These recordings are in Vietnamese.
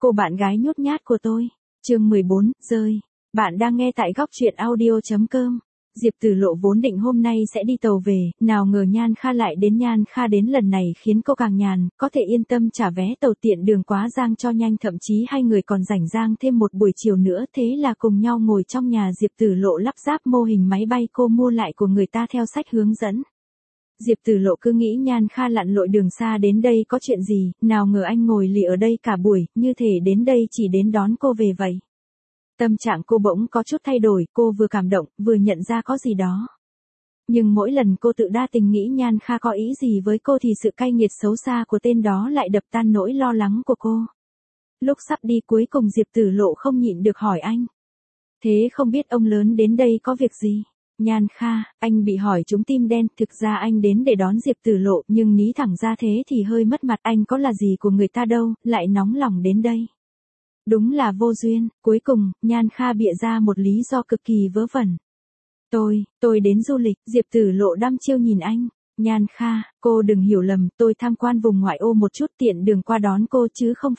cô bạn gái nhút nhát của tôi. Chương 14, rơi. Bạn đang nghe tại góc truyện audio.com. Diệp Tử Lộ vốn định hôm nay sẽ đi tàu về, nào ngờ Nhan Kha lại đến. Nhan Kha đến lần này khiến cô càng nhàn, có thể yên tâm trả vé tàu tiện đường quá giang cho nhanh, thậm chí hai người còn rảnh rang thêm một buổi chiều nữa, thế là cùng nhau ngồi trong nhà Diệp Tử Lộ lắp ráp mô hình máy bay cô mua lại của người ta theo sách hướng dẫn. Diệp Tử Lộ cứ nghĩ Nhan Kha lặn lội đường xa đến đây có chuyện gì, nào ngờ anh ngồi lì ở đây cả buổi, như thể đến đây chỉ đến đón cô về vậy. Tâm trạng cô bỗng có chút thay đổi, cô vừa cảm động, vừa nhận ra có gì đó. Nhưng mỗi lần cô tự đa tình nghĩ Nhan Kha có ý gì với cô thì sự cay nghiệt xấu xa của tên đó lại đập tan nỗi lo lắng của cô. Lúc sắp đi cuối cùng Diệp Tử Lộ không nhịn được hỏi anh. Thế không biết ông lớn đến đây có việc gì? Nhan Kha, anh bị hỏi trúng tim đen, thực ra anh đến để đón Diệp Tử Lộ, nhưng ní thẳng ra thế thì hơi mất mặt, anh có là gì của người ta đâu, lại nóng lòng đến đây. Đúng là vô duyên, cuối cùng, Nhan Kha bịa ra một lý do cực kỳ vớ vẩn. Tôi đến du lịch, Diệp Tử Lộ đăm chiêu nhìn anh. Nhan Kha, cô đừng hiểu lầm, tôi tham quan vùng ngoại ô một chút tiện đường qua đón cô chứ không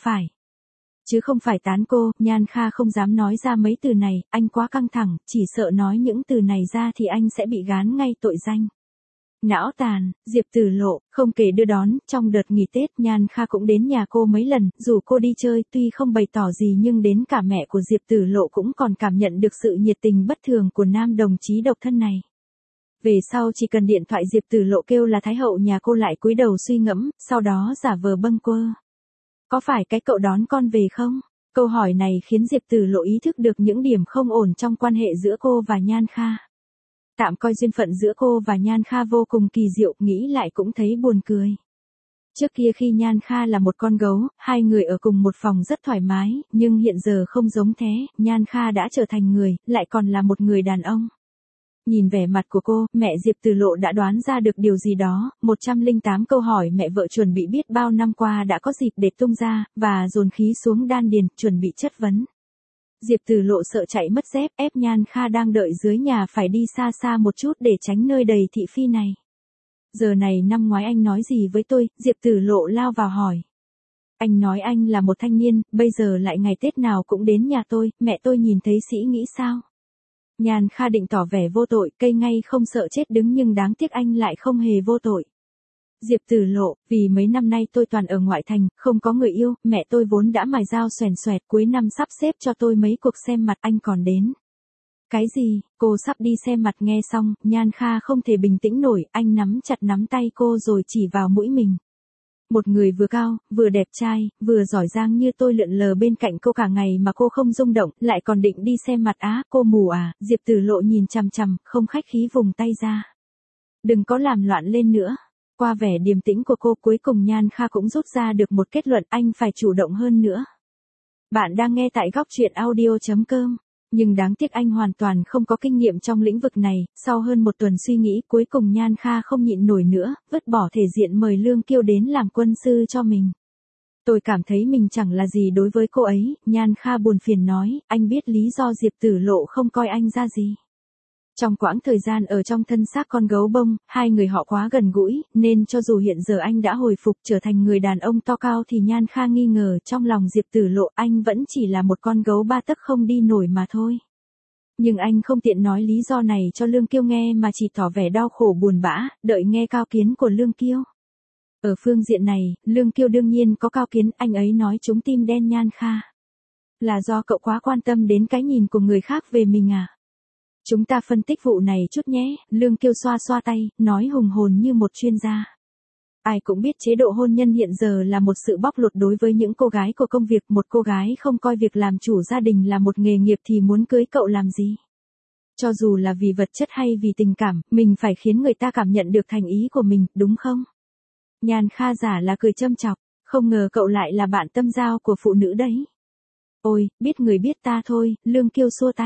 phải tán cô. Nhan Kha không dám nói ra mấy từ này, anh quá căng thẳng, chỉ sợ nói những từ này ra thì anh sẽ bị gán ngay tội danh. Não tàn, Diệp Tử Lộ, không kể đưa đón, trong đợt nghỉ Tết Nhan Kha cũng đến nhà cô mấy lần, rủ cô đi chơi, tuy không bày tỏ gì nhưng đến cả mẹ của Diệp Tử Lộ cũng còn cảm nhận được sự nhiệt tình bất thường của nam đồng chí độc thân này. Về sau chỉ cần điện thoại Diệp Tử Lộ kêu là Thái hậu nhà cô lại cúi đầu suy ngẫm, sau đó giả vờ bâng quơ. Có phải cái cậu đón con về không? Câu hỏi này khiến Diệp Tử Lộ ý thức được những điểm không ổn trong quan hệ giữa cô và Nhan Kha. Tạm coi duyên phận giữa cô và Nhan Kha vô cùng kỳ diệu, nghĩ lại cũng thấy buồn cười. Trước kia khi Nhan Kha là một con gấu, hai người ở cùng một phòng rất thoải mái, nhưng hiện giờ không giống thế, Nhan Kha đã trở thành người, lại còn là một người đàn ông. Nhìn vẻ mặt của cô, mẹ Diệp Tử Lộ đã đoán ra được điều gì đó, 108 câu hỏi mẹ vợ chuẩn bị biết bao năm qua đã có dịp để tung ra, và dồn khí xuống đan điền, chuẩn bị chất vấn. Diệp Tử Lộ sợ chạy mất dép, ép Nhan Kha đang đợi dưới nhà phải đi xa xa một chút để tránh nơi đầy thị phi này. Giờ này năm ngoái anh nói gì với tôi? Diệp Tử Lộ lao vào hỏi. Anh nói anh là một thanh niên, bây giờ lại ngày Tết nào cũng đến nhà tôi, mẹ tôi nhìn thấy sĩ nghĩ sao? Nhan Kha định tỏ vẻ vô tội, cây ngay không sợ chết đứng, nhưng đáng tiếc anh lại không hề vô tội. Diệp Tử Lộ, vì mấy năm nay tôi toàn ở ngoại thành, không có người yêu, mẹ tôi vốn đã mài dao xoèn xoẹt, cuối năm sắp xếp cho tôi mấy cuộc xem mặt, anh còn đến. Cái gì? Cô sắp đi xem mặt? Nghe xong, Nhan Kha không thể bình tĩnh nổi, anh nắm chặt nắm tay cô rồi chỉ vào mũi mình. Một người vừa cao, vừa đẹp trai, vừa giỏi giang như tôi lượn lờ bên cạnh cô cả ngày mà cô không rung động, lại còn định đi xem mặt á, cô mù à? Diệp Tử Lộ nhìn chằm chằm, không khách khí vùng tay ra. Đừng có làm loạn lên nữa. Qua vẻ điềm tĩnh của cô, cuối cùng Nhan Kha cũng rút ra được một kết luận, anh phải chủ động hơn nữa. Bạn đang nghe tại góc truyện audio.com. Nhưng đáng tiếc anh hoàn toàn không có kinh nghiệm trong lĩnh vực này, sau hơn một tuần suy nghĩ cuối cùng Nhan Kha không nhịn nổi nữa, vứt bỏ thể diện mời Lương Kiêu đến làm quân sư cho mình. Tôi cảm thấy mình chẳng là gì đối với cô ấy, Nhan Kha buồn phiền nói, anh biết lý do Diệp Tử Lộ không coi anh ra gì. Trong quãng thời gian ở trong thân xác con gấu bông, hai người họ quá gần gũi, nên cho dù hiện giờ anh đã hồi phục trở thành người đàn ông to cao thì Nhan Kha nghi ngờ trong lòng Diệp Tử Lộ anh vẫn chỉ là một con gấu ba tấc không đi nổi mà thôi. Nhưng anh không tiện nói lý do này cho Lương Kiêu nghe mà chỉ tỏ vẻ đau khổ buồn bã, đợi nghe cao kiến của Lương Kiêu. Ở phương diện này, Lương Kiêu đương nhiên có cao kiến, anh ấy nói trúng tim đen Nhan Kha. Là do cậu quá quan tâm đến cái nhìn của người khác về mình à? Chúng ta phân tích vụ này chút nhé, Lương Kiêu xoa xoa tay, nói hùng hồn như một chuyên gia. Ai cũng biết chế độ hôn nhân hiện giờ là một sự bóc lột đối với những cô gái của công việc, một cô gái không coi việc làm chủ gia đình là một nghề nghiệp thì muốn cưới cậu làm gì? Cho dù là vì vật chất hay vì tình cảm, mình phải khiến người ta cảm nhận được thành ý của mình, đúng không? Nhan Kha giả là cười châm chọc, không ngờ cậu lại là bạn tâm giao của phụ nữ đấy. Ôi, biết người biết ta thôi, Lương Kiêu xua tay.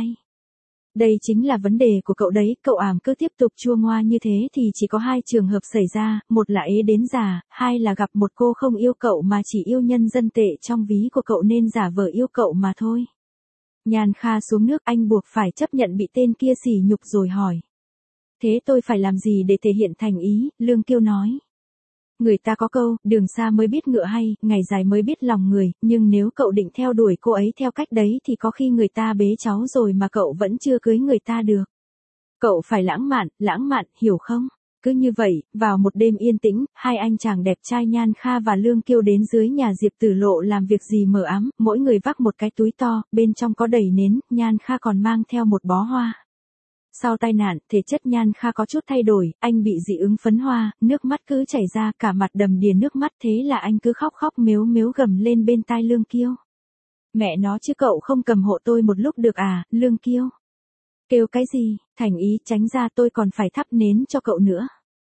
Đây chính là vấn đề của cậu đấy, cậu ảm cứ tiếp tục chua ngoa như thế thì chỉ có hai trường hợp xảy ra, một là ế đến già, hai là gặp một cô không yêu cậu mà chỉ yêu nhân dân tệ trong ví của cậu nên giả vờ yêu cậu mà thôi. Nhan Kha xuống nước, anh buộc phải chấp nhận bị tên kia sỉ nhục rồi hỏi. Thế tôi phải làm gì để thể hiện thành ý? Lương Kiêu nói. Người ta có câu, đường xa mới biết ngựa hay, ngày dài mới biết lòng người, nhưng nếu cậu định theo đuổi cô ấy theo cách đấy thì có khi người ta bế cháu rồi mà cậu vẫn chưa cưới người ta được. Cậu phải lãng mạn, hiểu không? Cứ như vậy, vào một đêm yên tĩnh, hai anh chàng đẹp trai Nhan Kha và Lương Kiêu đến dưới nhà Diệp Tử Lộ làm việc gì mờ ám, mỗi người vác một cái túi to, bên trong có đầy nến, Nhan Kha còn mang theo một bó hoa. Sau tai nạn, thể chất Nhan Kha có chút thay đổi, anh bị dị ứng phấn hoa, nước mắt cứ chảy ra, cả mặt đầm đìa nước mắt, thế là anh cứ khóc khóc mếu mếu gầm lên bên tai Lương Kiêu. Mẹ nó chứ cậu không cầm hộ tôi một lúc được à, Lương Kiêu. Kêu cái gì, thành ý tránh ra tôi còn phải thắp nến cho cậu nữa.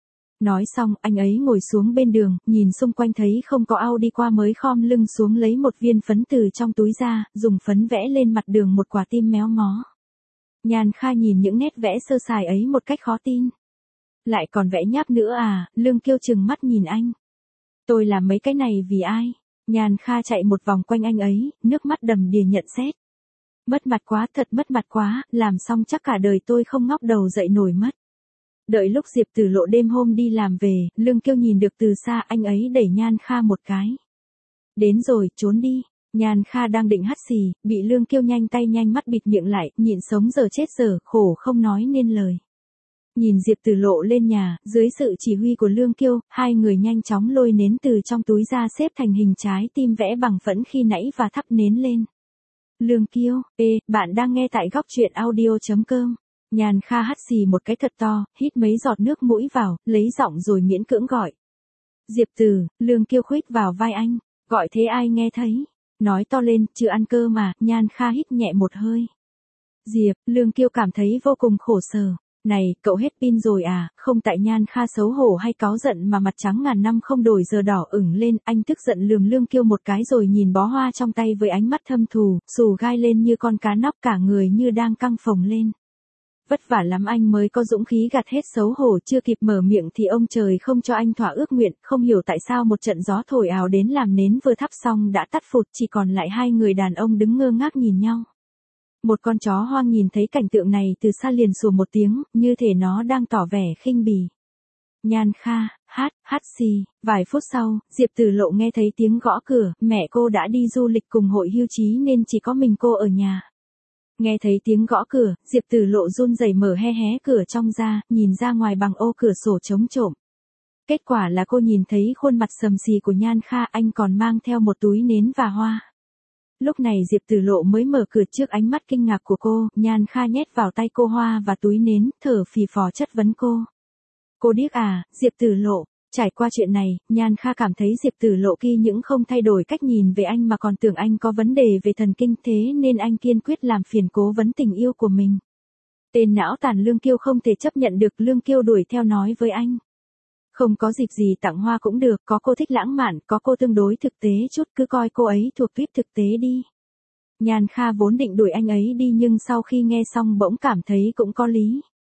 Nói xong, anh ấy ngồi xuống bên đường, nhìn xung quanh thấy không có ao đi qua mới khom lưng xuống lấy một viên phấn từ trong túi ra, dùng phấn vẽ lên mặt đường một quả tim méo mó. Nhan Kha nhìn những nét vẽ sơ sài ấy một cách khó tin. Lại còn vẽ nháp nữa à, Lương Kiêu trừng mắt nhìn anh. Tôi làm mấy cái này vì ai? Nhan Kha chạy một vòng quanh anh ấy, nước mắt đầm đìa nhận xét. Mất mặt quá, thật mất mặt quá, làm xong chắc cả đời tôi không ngóc đầu dậy nổi mất. Đợi lúc Diệp Tử Lộ đêm hôm đi làm về, Lương Kiêu nhìn được từ xa anh ấy đẩy Nhan Kha một cái. Đến rồi, trốn đi. Nhan Kha đang định hắt xì, bị Lương Kiêu nhanh tay nhanh mắt bịt miệng lại, nhịn sống giờ chết giờ, khổ không nói nên lời. Nhìn Diệp Tử Lộ lên nhà, dưới sự chỉ huy của Lương Kiêu, hai người nhanh chóng lôi nến từ trong túi ra xếp thành hình trái tim vẽ bằng phẫn khi nãy và thắp nến lên. Lương Kiêu, bạn đang nghe tại góc truyện audio.com. Nhan Kha hắt xì một cái thật to, hít mấy giọt nước mũi vào, lấy giọng rồi miễn cưỡng gọi. Diệp Tử, Lương Kiêu khuếch vào vai anh, gọi thế ai nghe thấy. Nói to lên, chưa ăn cơ mà, Nhan Kha hít nhẹ một hơi. Diệp, Lương Kiêu cảm thấy vô cùng khổ sở. Này, cậu hết pin rồi à, không tại Nhan Kha xấu hổ hay cáu giận mà mặt trắng ngàn năm không đổi giờ đỏ ửng lên, anh tức giận lườm Lương Kiêu một cái rồi nhìn bó hoa trong tay với ánh mắt thâm thù, xù gai lên như con cá nóc cả người như đang căng phồng lên. Vất vả lắm anh mới có dũng khí gạt hết xấu hổ, chưa kịp mở miệng thì ông trời không cho anh thỏa ước nguyện, không hiểu tại sao một trận gió thổi ào đến làm nến vừa thắp xong đã tắt phụt, chỉ còn lại hai người đàn ông đứng ngơ ngác nhìn nhau. Một con chó hoang nhìn thấy cảnh tượng này từ xa liền sủa một tiếng, như thể nó đang tỏ vẻ khinh bỉ. Nhan Kha, hát xì, vài phút sau, Diệp Tử Lộ nghe thấy tiếng gõ cửa, mẹ cô đã đi du lịch cùng hội hưu trí nên chỉ có mình cô ở nhà. Nghe thấy tiếng gõ cửa, Diệp Tử Lộ run rẩy mở hé cửa trong ra, nhìn ra ngoài bằng ô cửa sổ trống trộm. Kết quả là cô nhìn thấy khuôn mặt sầm xì của Nhan Kha, anh còn mang theo một túi nến và hoa. Lúc này Diệp Tử Lộ mới mở cửa trước ánh mắt kinh ngạc của cô, Nhan Kha nhét vào tay cô hoa và túi nến, thở phì phò chất vấn cô. Cô điếc à, Diệp Tử Lộ. Trải qua chuyện này, Nhan Kha cảm thấy Diệp Tử Lộ kia những không thay đổi cách nhìn về anh mà còn tưởng anh có vấn đề về thần kinh, thế nên anh kiên quyết làm phiền cố vấn tình yêu của mình. Tên não tàn Lương Kiêu không thể chấp nhận được, Lương Kiêu đuổi theo nói với anh. Không có dịp gì tặng hoa cũng được, có cô thích lãng mạn, có cô tương đối thực tế chút, cứ coi cô ấy thuộc tuyếp thực tế đi. Nhan Kha vốn định đuổi anh ấy đi nhưng sau khi nghe xong bỗng cảm thấy cũng có lý.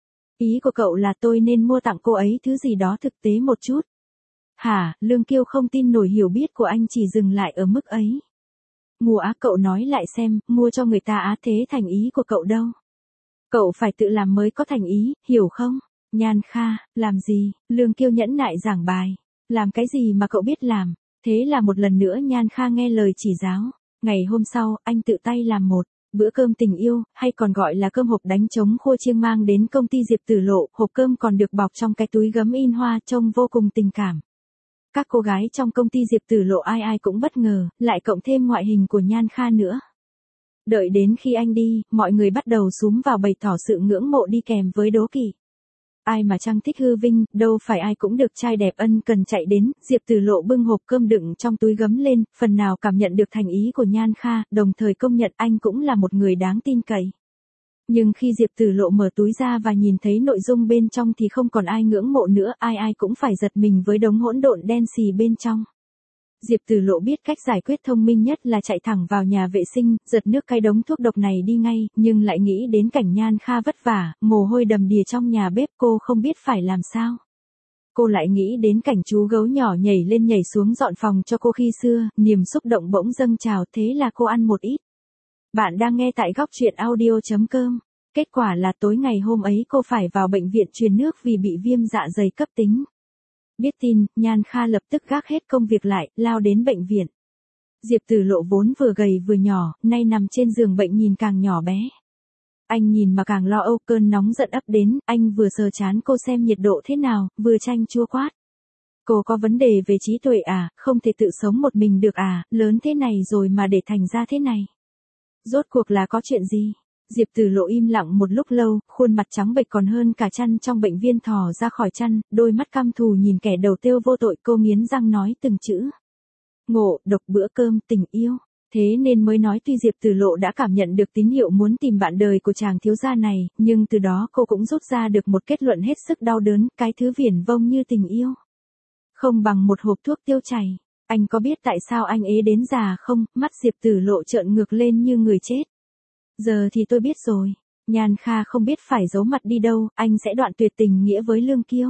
Ý của cậu là tôi nên mua tặng cô ấy thứ gì đó thực tế một chút. Hả, Lương Kiêu không tin nổi hiểu biết của anh chỉ dừng lại ở mức ấy. Mua á, cậu nói lại xem, mua cho người ta á, thế thành ý của cậu đâu? Cậu phải tự làm mới có thành ý, hiểu không? Nhan Kha, làm gì? Lương Kiêu nhẫn nại giảng bài. Làm cái gì mà cậu biết làm? Thế là một lần nữa Nhan Kha nghe lời chỉ giáo. Ngày hôm sau, anh tự tay làm một bữa cơm tình yêu, hay còn gọi là cơm hộp đánh trống khô chiêng mang đến công ty Diệp Tử Lộ, hộp cơm còn được bọc trong cái túi gấm in hoa trông vô cùng tình cảm. Các cô gái trong công ty Diệp Tử Lộ ai ai cũng bất ngờ, lại cộng thêm ngoại hình của Nhan Kha nữa. Đợi đến khi anh đi, mọi người bắt đầu xúm vào bày tỏ sự ngưỡng mộ đi kèm với đố kỵ. Ai mà chẳng thích hư vinh, đâu phải ai cũng được trai đẹp ân cần chạy đến, Diệp Tử Lộ bưng hộp cơm đựng trong túi gấm lên, phần nào cảm nhận được thành ý của Nhan Kha, đồng thời công nhận anh cũng là một người đáng tin cậy. Nhưng khi Diệp Tử Lộ mở túi ra và nhìn thấy nội dung bên trong thì không còn ai ngưỡng mộ nữa, ai ai cũng phải giật mình với đống hỗn độn đen xì bên trong. Diệp Tử Lộ biết cách giải quyết thông minh nhất là chạy thẳng vào nhà vệ sinh, giật nước cái đống thuốc độc này đi ngay, nhưng lại nghĩ đến cảnh Nhan Kha vất vả, mồ hôi đầm đìa trong nhà bếp, cô không biết phải làm sao. Cô lại nghĩ đến cảnh chú gấu nhỏ nhảy lên nhảy xuống dọn phòng cho cô khi xưa, niềm xúc động bỗng dâng trào, thế là cô ăn một ít. Bạn đang nghe tại góc truyện audio.com. Kết quả là tối ngày hôm ấy cô phải vào bệnh viện truyền nước vì bị viêm dạ dày cấp tính. Biết tin, Nhan Kha lập tức gác hết công việc lại, lao đến bệnh viện. Diệp Tử Lộ vốn vừa gầy vừa nhỏ, nay nằm trên giường bệnh nhìn càng nhỏ bé. Anh nhìn mà càng lo âu, cơn nóng giận ập đến, anh vừa sờ chán cô xem nhiệt độ thế nào, vừa chanh chua quát. Cô có vấn đề về trí tuệ à, không thể tự sống một mình được à, lớn thế này rồi mà để thành ra thế này. Rốt cuộc là có chuyện gì? Diệp Tử Lộ im lặng một lúc lâu, khuôn mặt trắng bệch còn hơn cả chăn trong bệnh viên thò ra khỏi chăn, đôi mắt căm thù nhìn kẻ đầu tiêu vô tội, cô nghiến răng nói từng chữ. Ngộ, độc bữa cơm, tình yêu. Thế nên mới nói tuy Diệp Tử Lộ đã cảm nhận được tín hiệu muốn tìm bạn đời của chàng thiếu gia này, nhưng từ đó cô cũng rút ra được một kết luận hết sức đau đớn, cái thứ viển vông như tình yêu. Không bằng một hộp thuốc tiêu chảy. Anh có biết tại sao anh ế đến già không? Mắt Diệp Tử Lộ trợn ngược lên như người chết. Giờ thì tôi biết rồi. Nhan Kha không biết phải giấu mặt đi đâu, anh sẽ đoạn tuyệt tình nghĩa với Lương Kiêu.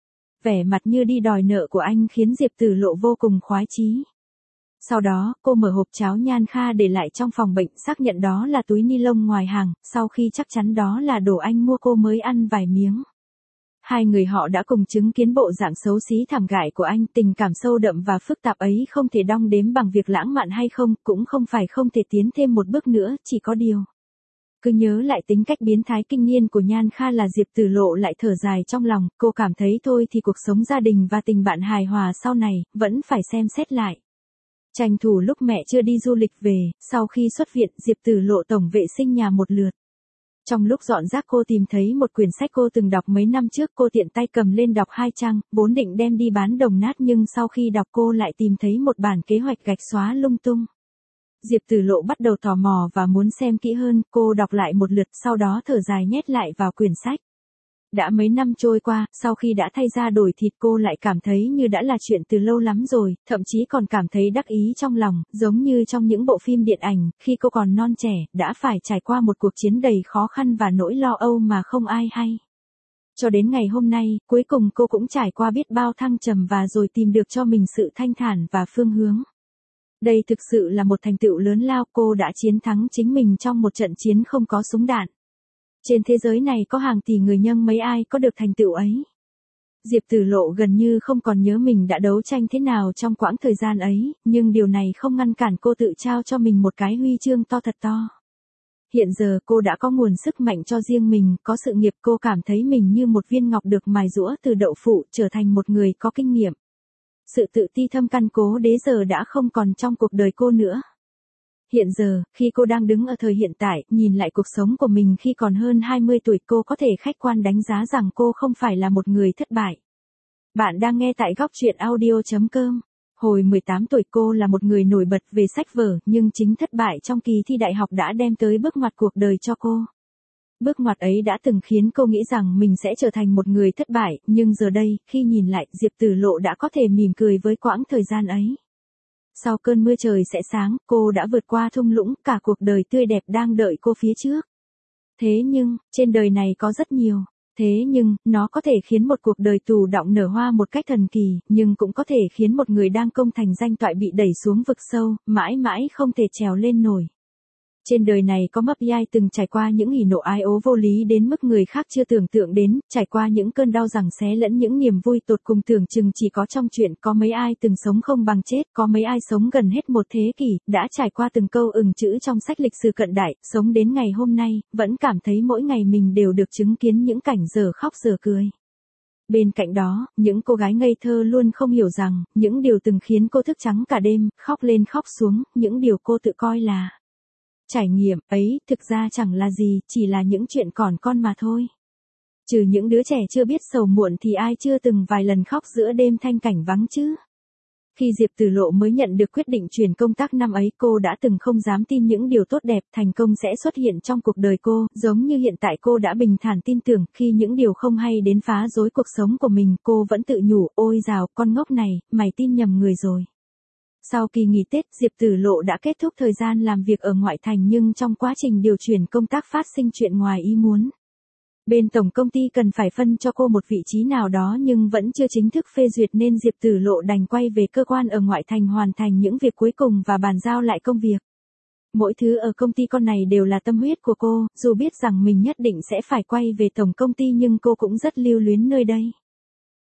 Vẻ mặt như đi đòi nợ của anh khiến Diệp Tử Lộ vô cùng khoái chí. Sau đó, cô mở hộp cháo Nhan Kha để lại trong phòng bệnh, xác nhận đó là túi ni lông ngoài hàng, sau khi chắc chắn đó là đồ anh mua cô mới ăn vài miếng. Hai người họ đã cùng chứng kiến bộ dạng xấu xí thảm gại của anh, tình cảm sâu đậm và phức tạp ấy không thể đong đếm bằng việc lãng mạn hay không, cũng không phải không thể tiến thêm một bước nữa, chỉ có điều. Cứ nhớ lại tính cách biến thái kinh niên của Nhan Kha là Diệp Tử Lộ lại thở dài trong lòng, cô cảm thấy thôi thì cuộc sống gia đình và tình bạn hài hòa sau này, vẫn phải xem xét lại. Tranh thủ lúc mẹ chưa đi du lịch về, sau khi xuất viện, Diệp Tử Lộ tổng vệ sinh nhà một lượt. Trong lúc dọn rác cô tìm thấy một quyển sách cô từng đọc mấy năm trước, cô tiện tay cầm lên đọc 2 trang, vốn định đem đi bán đồng nát nhưng sau khi đọc cô lại tìm thấy một bản kế hoạch gạch xóa lung tung. Diệp Tử Lộ bắt đầu tò mò và muốn xem kỹ hơn, cô đọc lại một lượt sau đó thở dài nhét lại vào quyển sách. Đã mấy năm trôi qua, sau khi đã thay da đổi thịt cô lại cảm thấy như đã là chuyện từ lâu lắm rồi, thậm chí còn cảm thấy đắc ý trong lòng, giống như trong những bộ phim điện ảnh, khi cô còn non trẻ, đã phải trải qua một cuộc chiến đầy khó khăn và nỗi lo âu mà không ai hay. Cho đến ngày hôm nay, cuối cùng cô cũng trải qua biết bao thăng trầm và rồi tìm được cho mình sự thanh thản và phương hướng. Đây thực sự là một thành tựu lớn lao, cô đã chiến thắng chính mình trong một trận chiến không có súng đạn. Trên thế giới này có hàng tỷ người nhưng mấy ai có được thành tựu ấy. Diệp Tử Lộ gần như không còn nhớ mình đã đấu tranh thế nào trong quãng thời gian ấy, nhưng điều này không ngăn cản cô tự trao cho mình một cái huy chương to thật to. Hiện giờ cô đã có nguồn sức mạnh cho riêng mình, có sự nghiệp, cô cảm thấy mình như một viên ngọc được mài giũa từ đậu phụ, trở thành một người có kinh nghiệm. Sự tự ti thâm căn cố đế giờ đã không còn trong cuộc đời cô nữa. Hiện giờ, khi cô đang đứng ở thời hiện tại, nhìn lại cuộc sống của mình khi còn hơn 20 tuổi, cô có thể khách quan đánh giá rằng cô không phải là một người thất bại. Bạn đang nghe tại góc truyện audio.com. Hồi 18 tuổi cô là một người nổi bật về sách vở, nhưng chính thất bại trong kỳ thi đại học đã đem tới bước ngoặt cuộc đời cho cô. Bước ngoặt ấy đã từng khiến cô nghĩ rằng mình sẽ trở thành một người thất bại, nhưng giờ đây, khi nhìn lại, Diệp Tử Lộ đã có thể mỉm cười với quãng thời gian ấy. Sau cơn mưa trời sẽ sáng, cô đã vượt qua thung lũng, cả cuộc đời tươi đẹp đang đợi cô phía trước. Thế nhưng, trên đời này có rất nhiều. Thế nhưng, nó có thể khiến một cuộc đời tù đọng nở hoa một cách thần kỳ, nhưng cũng có thể khiến một người đang công thành danh toại bị đẩy xuống vực sâu, mãi mãi không thể trèo lên nổi. Trên đời này có mấp ai từng trải qua những hỉ nộ ái ố vô lý đến mức người khác chưa tưởng tượng đến, trải qua những cơn đau giằng xé lẫn những niềm vui tột cùng tưởng chừng chỉ có trong chuyện, có mấy ai từng sống không bằng chết, có mấy ai sống gần hết một thế kỷ, đã trải qua từng câu chữ trong sách lịch sử cận đại, sống đến ngày hôm nay, vẫn cảm thấy mỗi ngày mình đều được chứng kiến những cảnh giờ khóc giờ cười. Bên cạnh đó, những cô gái ngây thơ luôn không hiểu rằng, những điều từng khiến cô thức trắng cả đêm, khóc lên khóc xuống, những điều cô tự coi là trải nghiệm ấy, thực ra chẳng là gì, chỉ là những chuyện còn con mà thôi. Trừ những đứa trẻ chưa biết sầu muộn thì ai chưa từng vài lần khóc giữa đêm thanh cảnh vắng chứ. Khi Diệp Tử Lộ mới nhận được quyết định chuyển công tác năm ấy, cô đã từng không dám tin những điều tốt đẹp, thành công sẽ xuất hiện trong cuộc đời cô, giống như hiện tại cô đã bình thản tin tưởng, khi những điều không hay đến phá rối cuộc sống của mình, cô vẫn tự nhủ, ôi dào, con ngốc này, mày tin nhầm người rồi. Sau kỳ nghỉ Tết, Diệp Tử Lộ đã kết thúc thời gian làm việc ở ngoại thành nhưng trong quá trình điều chuyển công tác phát sinh chuyện ngoài ý muốn. Bên tổng công ty cần phải phân cho cô một vị trí nào đó nhưng vẫn chưa chính thức phê duyệt nên Diệp Tử Lộ đành quay về cơ quan ở ngoại thành hoàn thành những việc cuối cùng và bàn giao lại công việc. Mỗi thứ ở công ty con này đều là tâm huyết của cô, dù biết rằng mình nhất định sẽ phải quay về tổng công ty nhưng cô cũng rất lưu luyến nơi đây.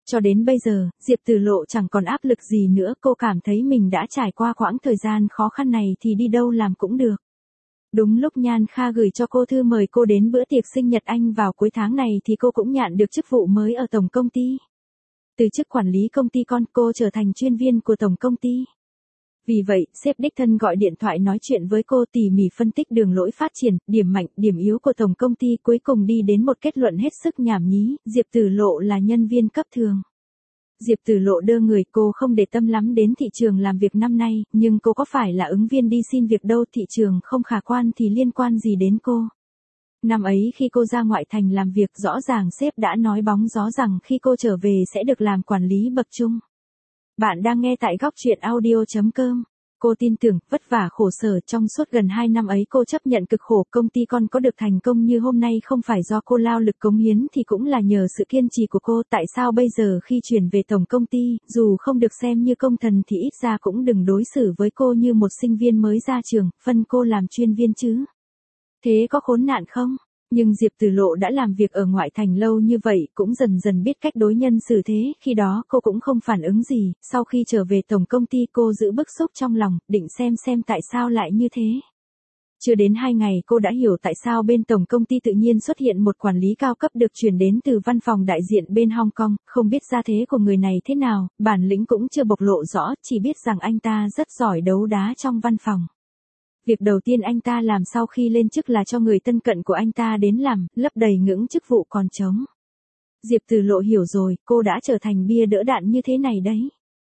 Cho đến bây giờ, Diệp Tử Lộ chẳng còn áp lực gì nữa, cô cảm thấy mình đã trải qua quãng thời gian khó khăn này thì đi đâu làm cũng được. Đúng lúc Nhan Kha gửi cho cô thư mời cô đến bữa tiệc sinh nhật anh vào cuối tháng này thì cô cũng nhận được chức vụ mới ở tổng công ty. Từ chức quản lý công ty con, cô trở thành chuyên viên của tổng công ty. Vì vậy, sếp đích thân gọi điện thoại nói chuyện với cô, tỉ mỉ phân tích đường lối phát triển, điểm mạnh, điểm yếu của tổng công ty, cuối cùng đi đến một kết luận hết sức nhảm nhí, Diệp Tử Lộ là nhân viên cấp thường. Diệp Tử Lộ đơ người, cô không để tâm lắm đến thị trường làm việc năm nay, nhưng cô có phải là ứng viên đi xin việc đâu, thị trường không khả quan thì liên quan gì đến cô. Năm ấy khi cô ra ngoại thành làm việc, rõ ràng sếp đã nói bóng gió rằng khi cô trở về sẽ được làm quản lý bậc trung. Bạn đang nghe tại góc truyện audio.com. Cô tin tưởng, vất vả khổ sở trong suốt gần 2 năm ấy cô chấp nhận cực khổ, công ty con có được thành công như hôm nay không phải do cô lao lực cống hiến thì cũng là nhờ sự kiên trì của cô. Tại sao bây giờ khi chuyển về tổng công ty, dù không được xem như công thần thì ít ra cũng đừng đối xử với cô như một sinh viên mới ra trường, phân cô làm chuyên viên chứ? Thế có khốn nạn không? Nhưng Diệp Tử Lộ đã làm việc ở ngoại thành lâu như vậy, cũng dần dần biết cách đối nhân xử thế, khi đó cô cũng không phản ứng gì, sau khi trở về tổng công ty cô giữ bức xúc trong lòng, định xem tại sao lại như thế. Chưa đến 2 ngày cô đã hiểu tại sao bên tổng công ty tự nhiên xuất hiện một quản lý cao cấp được chuyển đến từ văn phòng đại diện bên Hong Kong, không biết gia thế của người này thế nào, bản lĩnh cũng chưa bộc lộ rõ, chỉ biết rằng anh ta rất giỏi đấu đá trong văn phòng. Việc đầu tiên anh ta làm sau khi lên chức là cho người thân cận của anh ta đến làm, lấp đầy những chức vụ còn trống. Diệp Tử Lộ hiểu rồi, cô đã trở thành bia đỡ đạn như thế này đấy.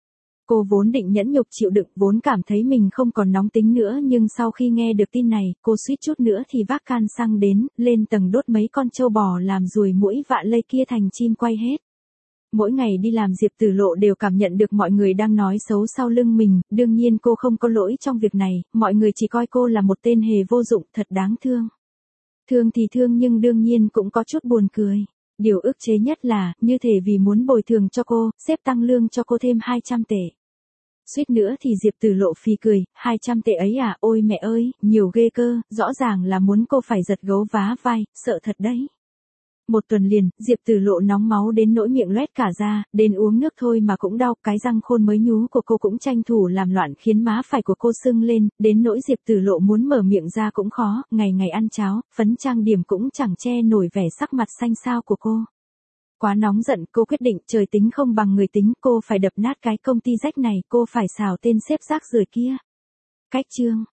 Cô vốn định nhẫn nhục chịu đựng, vốn cảm thấy mình không còn nóng tính nữa, nhưng sau khi nghe được tin này, cô suýt chút nữa thì vác can xăng đến, lên tầng đốt mấy con trâu bò làm ruồi muỗi vạ lây kia thành chim quay hết. Mỗi ngày đi làm Diệp Tử Lộ đều cảm nhận được mọi người đang nói xấu sau lưng mình, đương nhiên cô không có lỗi trong việc này, mọi người chỉ coi cô là một tên hề vô dụng, thật đáng thương. Thương thì thương nhưng đương nhiên cũng có chút buồn cười. Điều ức chế nhất là, như thể vì muốn bồi thường cho cô, sếp tăng lương cho cô thêm 200 tệ. Suýt nữa thì Diệp Tử Lộ phì cười, 200 tệ ấy à, ôi mẹ ơi, nhiều ghê cơ, rõ ràng là muốn cô phải giật gấu vá vai, sợ thật đấy. Một tuần liền, Diệp Tử Lộ nóng máu đến nỗi miệng loét cả ra, đến uống nước thôi mà cũng đau, cái răng khôn mới nhú của cô cũng tranh thủ làm loạn khiến má phải của cô sưng lên, đến nỗi Diệp Tử Lộ muốn mở miệng ra cũng khó, ngày ngày ăn cháo, phấn trang điểm cũng chẳng che nổi vẻ sắc mặt xanh xao của cô. Quá nóng giận, cô quyết định trời tính không bằng người tính, cô phải đập nát cái công ty rách này, cô phải xào tên sếp rác rưởi kia. Cách chương